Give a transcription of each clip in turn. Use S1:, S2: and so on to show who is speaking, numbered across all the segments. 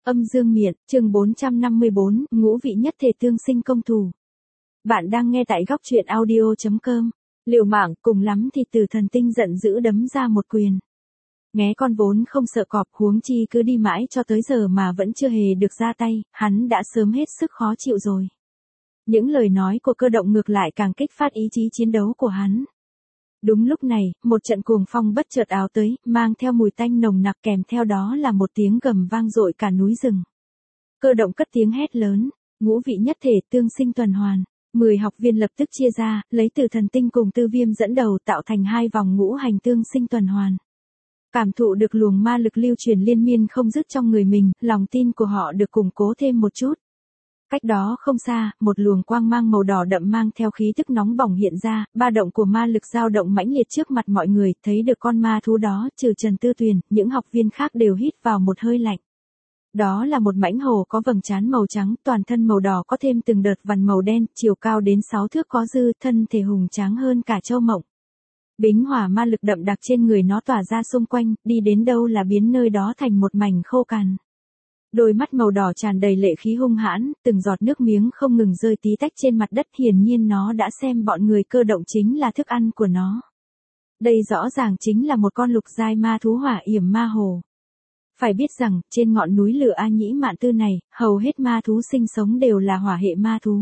S1: Âm dương miện, chương 454, ngũ vị nhất thể tương sinh công thù. Bạn đang nghe tại góc truyện audio.com. Liều mạng, cùng lắm thì Từ Thần Tinh giận dữ đấm ra một quyền. Nghé con vốn không sợ cọp, huống chi cứ đi mãi cho tới giờ mà vẫn chưa hề được ra tay, hắn đã sớm hết sức khó chịu rồi. Những lời nói của Cơ Động ngược lại càng kích phát ý chí chiến đấu của hắn. Đúng lúc này, một trận cuồng phong bất chợt ào tới, mang theo mùi tanh nồng nặc, kèm theo đó là một tiếng gầm vang dội cả núi rừng. Cơ Động cất tiếng hét lớn, ngũ vị nhất thể tương sinh tuần hoàn. 10 học viên lập tức chia ra, lấy Từ Thần Tinh cùng Tư Viêm dẫn đầu tạo thành 2 vòng ngũ hành tương sinh tuần hoàn. Cảm thụ được luồng ma lực lưu truyền liên miên không dứt trong người mình, lòng tin của họ được củng cố thêm một chút. Cách đó không xa, một luồng quang mang màu đỏ đậm mang theo khí tức nóng bỏng hiện ra, ba động của ma lực dao động mãnh liệt trước mặt mọi người, thấy được con ma thú đó, trừ Trần Tư Tuyền, những học viên khác đều hít vào một hơi lạnh. Đó là một mãnh hổ có vầng trán màu trắng, toàn thân màu đỏ có thêm từng đợt vằn màu đen, chiều cao đến 6 thước có dư, thân thể hùng tráng hơn cả châu mộng. Bính hỏa ma lực đậm đặc trên người nó tỏa ra xung quanh, đi đến đâu là biến nơi đó thành một mảnh khô cằn. Đôi mắt màu đỏ tràn đầy lệ khí hung hãn, từng giọt nước miếng không ngừng rơi tí tách trên mặt đất, hiển nhiên nó đã xem bọn người Cơ Động chính là thức ăn của nó. Đây rõ ràng chính là một con lục giai ma thú hỏa yểm ma hồ. Phải biết rằng, trên ngọn núi lửa A Nhĩ Mạn Tư này, hầu hết ma thú sinh sống đều là hỏa hệ ma thú.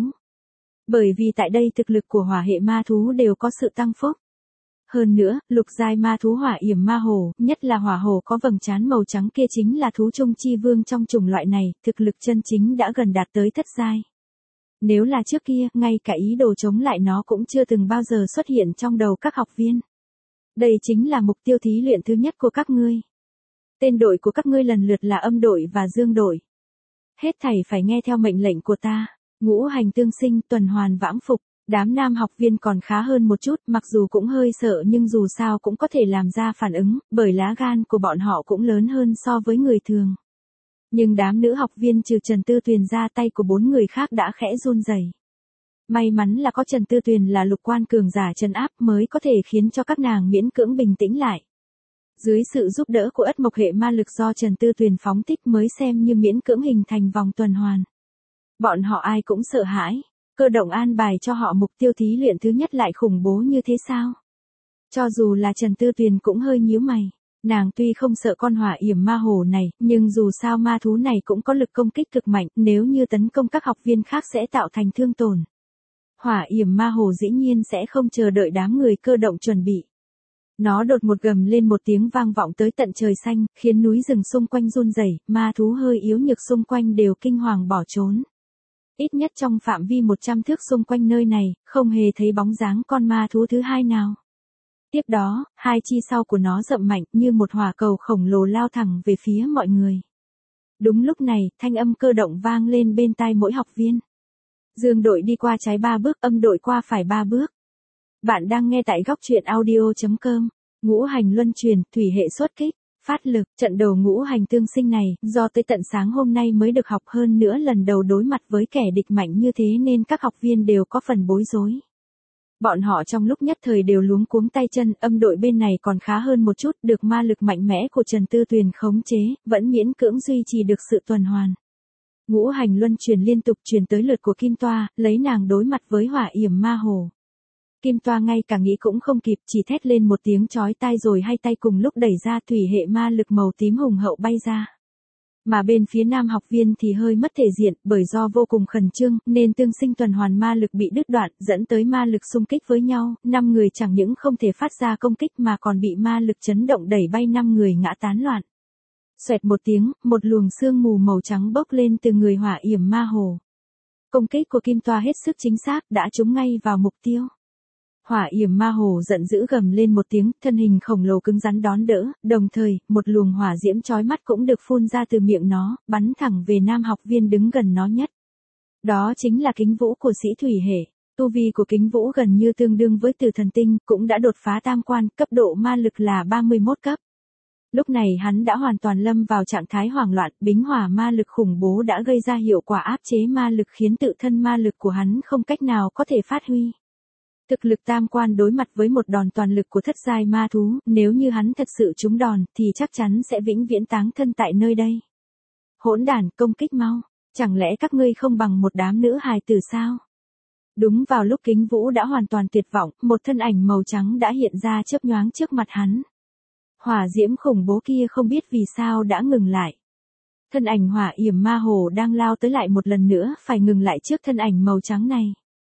S1: Bởi vì tại đây thực lực của hỏa hệ ma thú đều có sự tăng phúc. Hơn nữa, lục giai ma thú hỏa yểm ma hồ, nhất là hỏa hồ có vầng trán màu trắng kia chính là thú trung chi vương trong chủng loại này, thực lực chân chính đã gần đạt tới thất giai. Nếu là trước kia, ngay cả ý đồ chống lại nó cũng chưa từng bao giờ xuất hiện trong đầu các học viên. Đây chính là mục tiêu thí luyện thứ nhất của các ngươi. Tên đội của các ngươi lần lượt là Âm đội và Dương đội. Hết thảy phải nghe theo mệnh lệnh của ta, ngũ hành tương sinh, tuần hoàn vãng phục. Đám nam học viên còn khá hơn một chút, mặc dù cũng hơi sợ nhưng dù sao cũng có thể làm ra phản ứng, bởi lá gan của bọn họ cũng lớn hơn so với người thường. Nhưng đám nữ học viên trừ Trần Tư Tuyền ra, tay của 4 người khác đã khẽ run rẩy. May mắn là có Trần Tư Tuyền là lục quan cường giả trấn áp mới có thể khiến cho các nàng miễn cưỡng bình tĩnh lại. Dưới sự giúp đỡ của ất mộc hệ ma lực do Trần Tư Tuyền phóng thích mới xem như miễn cưỡng hình thành vòng tuần hoàn. Bọn họ ai cũng sợ hãi. Cơ Động an bài cho họ mục tiêu thí luyện thứ nhất lại khủng bố như thế sao? Cho dù là Trần Tư Tuyền cũng hơi nhíu mày. Nàng tuy không sợ con hỏa yểm ma hồ này, nhưng dù sao ma thú này cũng có lực công kích cực mạnh, nếu như tấn công các học viên khác sẽ tạo thành thương tổn. Hỏa yểm ma hồ dĩ nhiên sẽ không chờ đợi đám người Cơ Động chuẩn bị. Nó đột một gầm lên một tiếng vang vọng tới tận trời xanh, khiến núi rừng xung quanh run rẩy, ma thú hơi yếu nhược xung quanh đều kinh hoàng bỏ trốn. Ít nhất trong phạm vi 100 thước xung quanh nơi này, không hề thấy bóng dáng con ma thú thứ hai nào. Tiếp đó, hai chi sau của nó rậm mạnh như một hỏa cầu khổng lồ lao thẳng về phía mọi người. Đúng lúc này, thanh âm Cơ Động vang lên bên tai mỗi học viên. Dương đội đi qua trái 3 bước, Âm đội qua phải 3 bước. Bạn đang nghe tại góc truyện audio.com. Ngũ hành luân truyền, thủy hệ xuất kích. Phát lực, trận đầu ngũ hành tương sinh này, do tới tận sáng hôm nay mới được học, hơn nữa lần đầu đối mặt với kẻ địch mạnh như thế nên các học viên đều có phần bối rối. Bọn họ trong lúc nhất thời đều luống cuống tay chân, Âm đội bên này còn khá hơn một chút, được ma lực mạnh mẽ của Trần Tư Tuyền khống chế, vẫn miễn cưỡng duy trì được sự tuần hoàn. Ngũ hành luân truyền liên tục truyền tới lượt của Kim Toa, lấy nàng đối mặt với hỏa yểm ma hồ. Kim Toa ngay cả nghĩ cũng không kịp, chỉ thét lên một tiếng chói tai rồi hai tay cùng lúc đẩy ra, thủy hệ ma lực màu tím hùng hậu bay ra. Mà bên phía nam học viên thì hơi mất thể diện, bởi do vô cùng khẩn trương, nên tương sinh tuần hoàn ma lực bị đứt đoạn, dẫn tới ma lực xung kích với nhau, 5 người chẳng những không thể phát ra công kích mà còn bị ma lực chấn động đẩy bay 5 người ngã tán loạn. Xoẹt một tiếng, một luồng sương mù màu trắng bốc lên từ người hỏa yểm ma hồ. Công kích của Kim Toa hết sức chính xác, đã trúng ngay vào mục tiêu. Hỏa yểm ma hồ giận dữ gầm lên một tiếng, thân hình khổng lồ cứng rắn đón đỡ, đồng thời, một luồng hỏa diễm chói mắt cũng được phun ra từ miệng nó, bắn thẳng về nam học viên đứng gần nó nhất. Đó chính là Kính Vũ của sĩ thủy hệ. Tu vi của Kính Vũ gần như tương đương với Từ Thần Tinh, cũng đã đột phá tam quan, cấp độ ma lực là 31 cấp. Lúc này hắn đã hoàn toàn lâm vào trạng thái hoảng loạn, bính hỏa ma lực khủng bố đã gây ra hiệu quả áp chế ma lực khiến tự thân ma lực của hắn không cách nào có thể phát huy. Thực lực tam quan đối mặt với một đòn toàn lực của thất giai ma thú, nếu như hắn thật sự trúng đòn thì chắc chắn sẽ vĩnh viễn táng thân tại nơi đây. Hỗn đản, công kích mau. Chẳng lẽ các ngươi không bằng một đám nữ hài tử sao? Đúng vào lúc Kính Vũ đã hoàn toàn tuyệt vọng, một thân ảnh màu trắng đã hiện ra chớp nhoáng trước mặt hắn. Hỏa diễm khủng bố kia không biết vì sao đã ngừng lại. Thân ảnh hỏa yểm ma hồ đang lao tới lại một lần nữa, phải ngừng lại trước thân ảnh màu trắng này.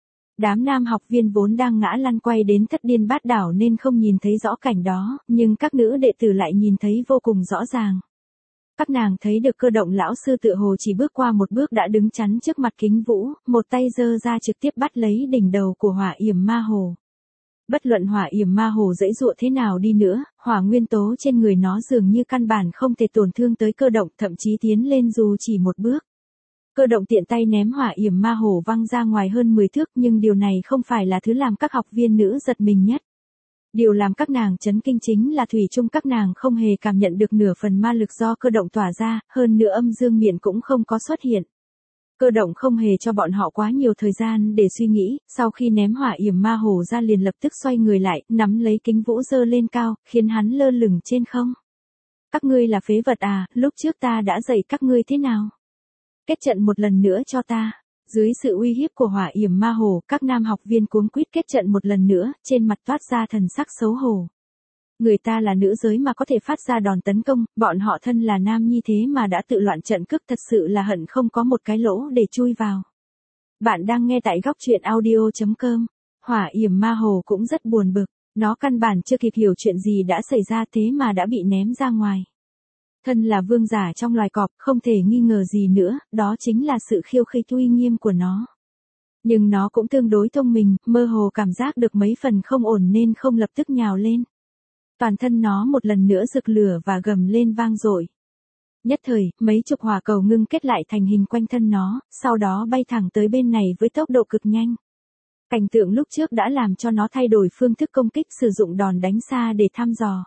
S1: Đám nam học viên vốn đang ngã lăn quay đến thất điên bát đảo nên không nhìn thấy rõ cảnh đó, nhưng các nữ đệ tử lại nhìn thấy vô cùng rõ ràng. Các nàng thấy được Cơ Động lão sư tựa hồ chỉ bước qua một bước đã đứng chắn trước mặt Kính Vũ, một tay giơ ra trực tiếp bắt lấy đỉnh đầu của hỏa yểm ma hồ. Bất luận hỏa yểm ma hồ dãy dụa thế nào đi nữa, hỏa nguyên tố trên người nó dường như căn bản không thể tổn thương tới Cơ Động, thậm chí tiến lên dù chỉ một bước. Cơ Động tiện tay ném hỏa yểm ma hồ văng ra ngoài hơn 10 thước, nhưng điều này không phải là thứ làm các học viên nữ giật mình nhất. Điều làm các nàng chấn kinh chính là thủy chung các nàng không hề cảm nhận được nửa phần ma lực do Cơ Động tỏa ra, hơn nữa âm dương miện cũng không có xuất hiện. Cơ Động không hề cho bọn họ quá nhiều thời gian để suy nghĩ, sau khi ném hỏa yểm ma hồ ra liền lập tức xoay người lại, nắm lấy Kính Vũ giơ lên cao, khiến hắn lơ lửng trên không. Các ngươi là phế vật à, lúc trước ta đã dạy các ngươi thế nào? Kết trận một lần nữa cho ta. Dưới sự uy hiếp của hỏa yểm ma hồ, các nam học viên cuống quýt kết trận một lần nữa, trên mặt toát ra thần sắc xấu hổ. Người ta là nữ giới mà có thể phát ra đòn tấn công, bọn họ thân là nam nhi thế mà đã tự loạn trận cước, thật sự là hận không có một cái lỗ để chui vào. Bạn đang nghe tại góc truyện audio.com. Hỏa yểm ma hồ cũng rất buồn bực, nó căn bản chưa kịp hiểu chuyện gì đã xảy ra thế mà đã bị ném ra ngoài. Thân là vương giả trong loài cọp, không thể nghi ngờ gì nữa, đó chính là sự khiêu khích uy nghiêm của nó. Nhưng nó cũng tương đối thông minh, mơ hồ cảm giác được mấy phần không ổn nên không lập tức nhào lên. Toàn thân nó một lần nữa rực lửa và gầm lên vang dội. Nhất thời, mấy chục hỏa cầu ngưng kết lại thành hình quanh thân nó, sau đó bay thẳng tới bên này với tốc độ cực nhanh. Cảnh tượng lúc trước đã làm cho nó thay đổi phương thức công kích, sử dụng đòn đánh xa để thăm dò.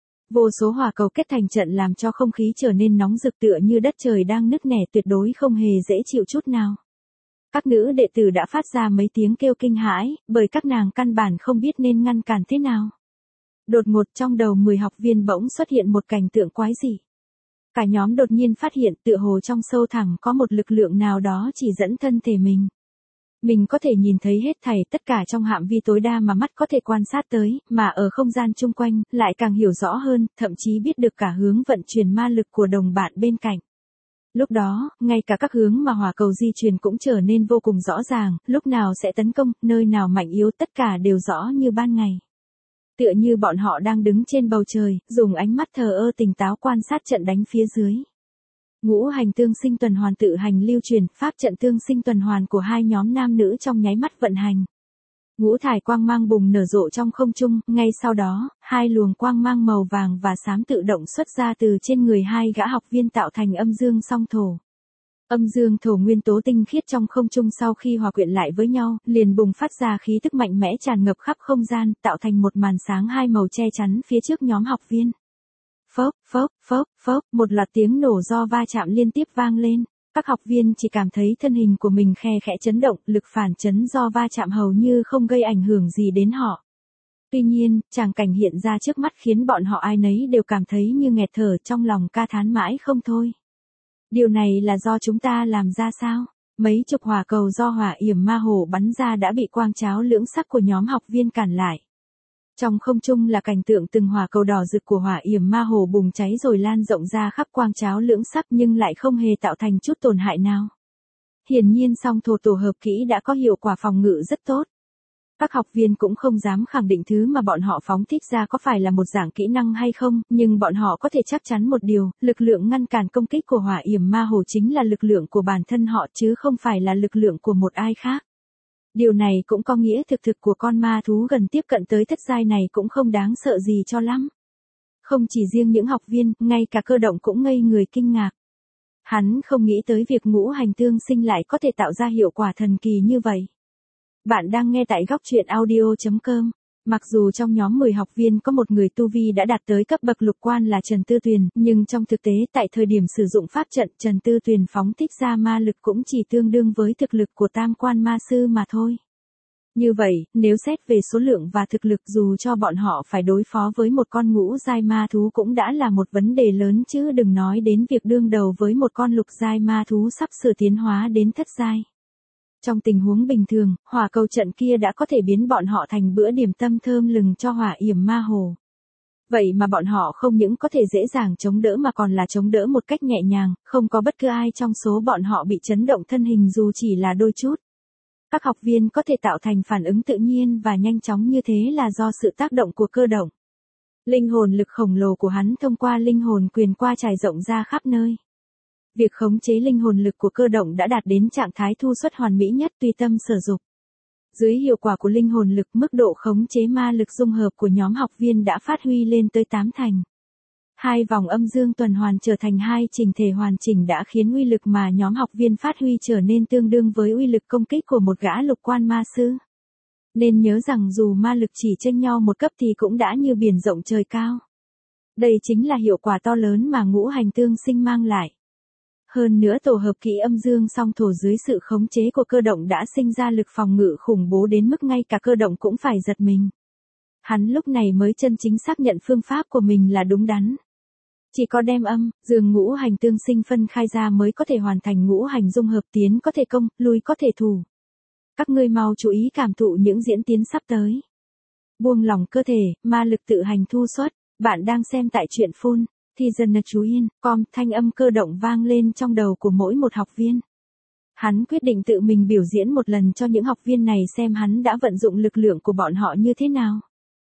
S1: Vô số hỏa cầu kết thành trận làm cho không khí trở nên nóng rực tựa như đất trời đang nứt nẻ, tuyệt đối không hề dễ chịu chút nào. Các nữ đệ tử đã phát ra mấy tiếng kêu kinh hãi, bởi các nàng căn bản không biết nên ngăn cản thế nào. Đột ngột trong đầu 10 học viên bỗng xuất hiện một cảnh tượng quái dị. Cả nhóm đột nhiên phát hiện tựa hồ trong sâu thẳm có một lực lượng nào đó chỉ dẫn thân thể mình. Mình có thể nhìn thấy hết thảy tất cả trong phạm vi tối đa mà mắt có thể quan sát tới, mà ở không gian chung quanh, lại càng hiểu rõ hơn, thậm chí biết được cả hướng vận chuyển ma lực của đồng bạn bên cạnh. Lúc đó, ngay cả các hướng mà hỏa cầu di chuyển cũng trở nên vô cùng rõ ràng, lúc nào sẽ tấn công, nơi nào mạnh yếu tất cả đều rõ như ban ngày. Tựa như bọn họ đang đứng trên bầu trời, dùng ánh mắt thờ ơ tỉnh táo quan sát trận đánh phía dưới. Ngũ hành tương sinh tuần hoàn tự hành lưu truyền, pháp trận tương sinh tuần hoàn của hai nhóm nam nữ trong nháy mắt vận hành. Ngũ thải quang mang bùng nở rộ trong không trung, ngay sau đó, hai luồng quang mang màu vàng và xám tự động xuất ra từ trên người hai gã học viên tạo thành âm dương song thổ. Âm dương thổ nguyên tố tinh khiết trong không trung sau khi hòa quyện lại với nhau, liền bùng phát ra khí tức mạnh mẽ tràn ngập khắp không gian, tạo thành một màn sáng hai màu che chắn phía trước nhóm học viên. Phốc, phốc, phốc, phốc, một loạt tiếng nổ do va chạm liên tiếp vang lên. Các học viên chỉ cảm thấy thân hình của mình khe khẽ chấn động, lực phản chấn do va chạm hầu như không gây ảnh hưởng gì đến họ. Tuy nhiên, tràng cảnh hiện ra trước mắt khiến bọn họ ai nấy đều cảm thấy như nghẹt thở, trong lòng ca thán mãi không thôi. Điều này là do chúng ta làm ra sao? Mấy chục hỏa cầu do hỏa yểm ma hồ bắn ra đã bị quang cháo lưỡng sắc của nhóm học viên cản lại. Trong không trung là cảnh tượng từng hỏa cầu đỏ rực của hỏa yểm ma hồ bùng cháy rồi lan rộng ra khắp quang cháo lưỡng sắc nhưng lại không hề tạo thành chút tổn hại nào. Hiển nhiên song thổ tổ hợp kỹ đã có hiệu quả phòng ngự rất tốt. Các học viên cũng không dám khẳng định thứ mà bọn họ phóng thích ra có phải là một dạng kỹ năng hay không, nhưng bọn họ có thể chắc chắn một điều, lực lượng ngăn cản công kích của hỏa yểm ma hồ chính là lực lượng của bản thân họ chứ không phải là lực lượng của một ai khác. Điều này cũng có nghĩa thực của con ma thú gần tiếp cận tới thất giai này cũng không đáng sợ gì cho lắm. Không chỉ riêng những học viên, ngay cả Cơ Động cũng ngây người kinh ngạc. Hắn không nghĩ tới việc ngũ hành tương sinh lại có thể tạo ra hiệu quả thần kỳ như vậy. Bạn đang nghe tại góc truyện audio.com. Mặc dù trong nhóm 10 học viên có một người tu vi đã đạt tới cấp bậc lục quan là Trần Tư Tuyền, nhưng trong thực tế tại thời điểm sử dụng pháp trận Trần Tư Tuyền phóng thích ra ma lực cũng chỉ tương đương với thực lực của tam quan ma sư mà thôi. Như vậy, nếu xét về số lượng và thực lực dù cho bọn họ phải đối phó với một con ngũ giai ma thú cũng đã là một vấn đề lớn chứ đừng nói đến việc đương đầu với một con lục giai ma thú sắp sửa tiến hóa đến thất giai. Trong tình huống bình thường, hỏa cầu trận kia đã có thể biến bọn họ thành bữa điểm tâm thơm lừng cho hỏa yểm ma hồ. Vậy mà bọn họ không những có thể dễ dàng chống đỡ mà còn là chống đỡ một cách nhẹ nhàng, không có bất cứ ai trong số bọn họ bị chấn động thân hình dù chỉ là đôi chút. Các học viên có thể tạo thành phản ứng tự nhiên và nhanh chóng như thế là do sự tác động của cơ động. Linh hồn lực khổng lồ của hắn thông qua linh hồn quyền qua trải rộng ra khắp nơi. Việc khống chế linh hồn lực của cơ động đã đạt đến trạng thái thu suất hoàn mỹ nhất tùy tâm sở dục. Dưới hiệu quả của linh hồn lực, mức độ khống chế ma lực dung hợp của nhóm học viên đã phát huy lên tới 8 thành. 2 vòng âm dương tuần hoàn trở thành 2 trình thể hoàn chỉnh đã khiến uy lực mà nhóm học viên phát huy trở nên tương đương với uy lực công kích của một gã lục quan ma sư. Nên nhớ rằng dù ma lực chỉ chênh nhau một cấp thì cũng đã như biển rộng trời cao. Đây chính là hiệu quả to lớn mà ngũ hành tương sinh mang lại. Hơn nữa tổ hợp kỹ âm dương song thổ dưới sự khống chế của cơ động đã sinh ra lực phòng ngự khủng bố đến mức ngay cả cơ động cũng phải giật mình. Hắn lúc này mới chân chính xác nhận phương pháp của mình là đúng đắn. Chỉ có đem âm, dương ngũ hành tương sinh phân khai ra mới có thể hoàn thành ngũ hành dung hợp, tiến có thể công, lui có thể thủ. Các ngươi mau chú ý cảm thụ những diễn tiến sắp tới. Buông lỏng cơ thể, ma lực tự hành thu xuất. Bạn đang xem tại truyện phun. Thì dần chú yên, thanh âm cơ động vang lên trong đầu của mỗi một học viên. Hắn quyết định tự mình biểu diễn một lần cho những học viên này xem hắn đã vận dụng lực lượng của bọn họ như thế nào.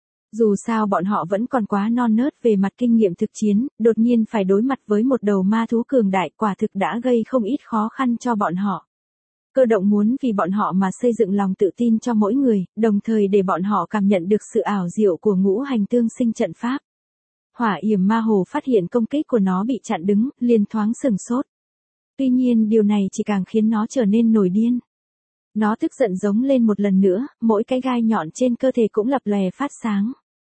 S1: Dù sao bọn họ vẫn còn quá non nớt về mặt kinh nghiệm thực chiến, đột nhiên phải đối mặt với một đầu ma thú cường đại quả thực đã gây không ít khó khăn cho bọn họ. Cơ động muốn vì bọn họ mà xây dựng lòng tự tin cho mỗi người, đồng thời để bọn họ cảm nhận được sự ảo diệu của ngũ hành tương sinh trận pháp. Hỏa yểm ma hồ phát hiện công kích của nó bị chặn đứng, liền thoáng sửng sốt. Tuy nhiên điều này chỉ càng khiến nó trở nên nổi điên. Nó tức giận giống lên một lần nữa, mỗi cái gai nhọn trên cơ thể cũng lập lòe phát sáng.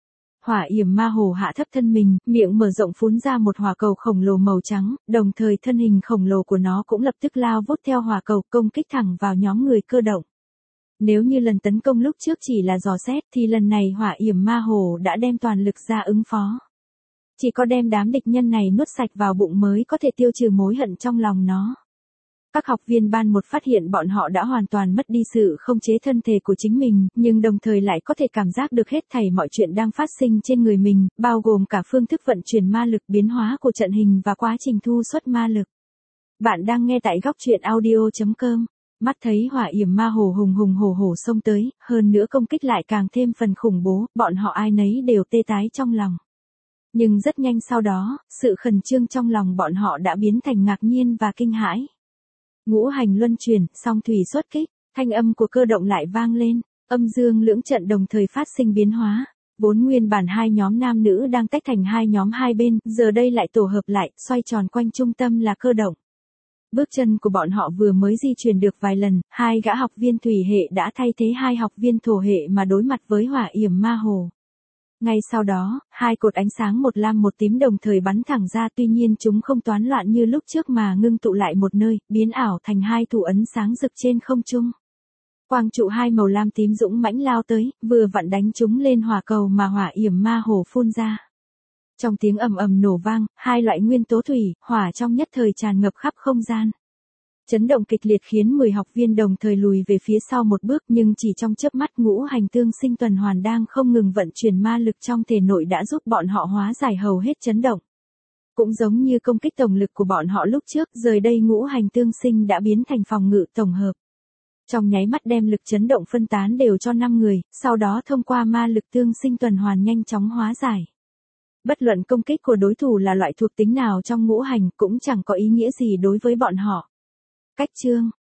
S1: Hỏa yểm ma hồ hạ thấp thân mình, miệng mở rộng phun ra một hỏa cầu khổng lồ màu trắng, đồng thời thân hình khổng lồ của nó cũng lập tức lao vút theo hỏa cầu công kích thẳng vào nhóm người cơ động. Nếu như lần tấn công lúc trước chỉ là dò xét thì lần này hỏa yểm ma hồ đã đem toàn lực ra ứng phó. Chỉ có đem đám địch nhân này nuốt sạch vào bụng mới có thể tiêu trừ mối hận trong lòng nó. Các học viên ban một phát hiện bọn họ đã hoàn toàn mất đi sự khống chế thân thể của chính mình, nhưng đồng thời lại có thể cảm giác được hết thảy mọi chuyện đang phát sinh trên người mình, bao gồm cả phương thức vận chuyển ma lực, biến hóa của trận hình và quá trình thu xuất ma lực. Bạn đang nghe tại góc truyện audio.com. Mắt thấy hỏa yểm ma hồ hùng hổ xông tới, hơn nữa công kích lại càng thêm phần khủng bố, bọn họ ai nấy đều tê tái trong lòng. Nhưng rất nhanh sau đó, sự khẩn trương trong lòng bọn họ đã biến thành ngạc nhiên và kinh hãi. Ngũ hành luân chuyển, song thủy xuất kích, thanh âm của cơ động lại vang lên, âm dương lưỡng trận đồng thời phát sinh biến hóa. Vốn nguyên bản 2 nhóm nam nữ đang tách thành 2 nhóm hai bên, giờ đây lại tổ hợp lại, xoay tròn quanh trung tâm là cơ động. Bước chân của bọn họ vừa mới di chuyển được vài lần, 2 gã học viên thủy hệ đã thay thế 2 học viên thổ hệ mà đối mặt với hỏa yểm ma hồ. Ngay sau đó, 2 cột ánh sáng một lam một tím đồng thời bắn thẳng ra, tuy nhiên chúng không toán loạn như lúc trước mà ngưng tụ lại một nơi, biến ảo thành 2 thủ ấn sáng rực trên không trung. Quang trụ 2 màu lam tím dũng mãnh lao tới, vừa vặn đánh chúng lên hỏa cầu mà hỏa yểm ma hồ phun ra. Trong tiếng ầm ầm nổ vang, 2 loại nguyên tố thủy, hỏa trong nhất thời tràn ngập khắp không gian. Chấn động kịch liệt khiến 10 học viên đồng thời lùi về phía sau một bước, nhưng chỉ trong chớp mắt ngũ hành tương sinh tuần hoàn đang không ngừng vận chuyển ma lực trong thể nội đã giúp bọn họ hóa giải hầu hết chấn động. Cũng giống như công kích tổng lực của bọn họ lúc trước, giờ đây ngũ hành tương sinh đã biến thành phòng ngự tổng hợp. Trong nháy mắt đem lực chấn động phân tán đều cho 5 người, sau đó thông qua ma lực tương sinh tuần hoàn nhanh chóng hóa giải. Bất luận công kích của đối thủ là loại thuộc tính nào trong ngũ hành cũng chẳng có ý nghĩa gì đối với bọn họ. Cách chương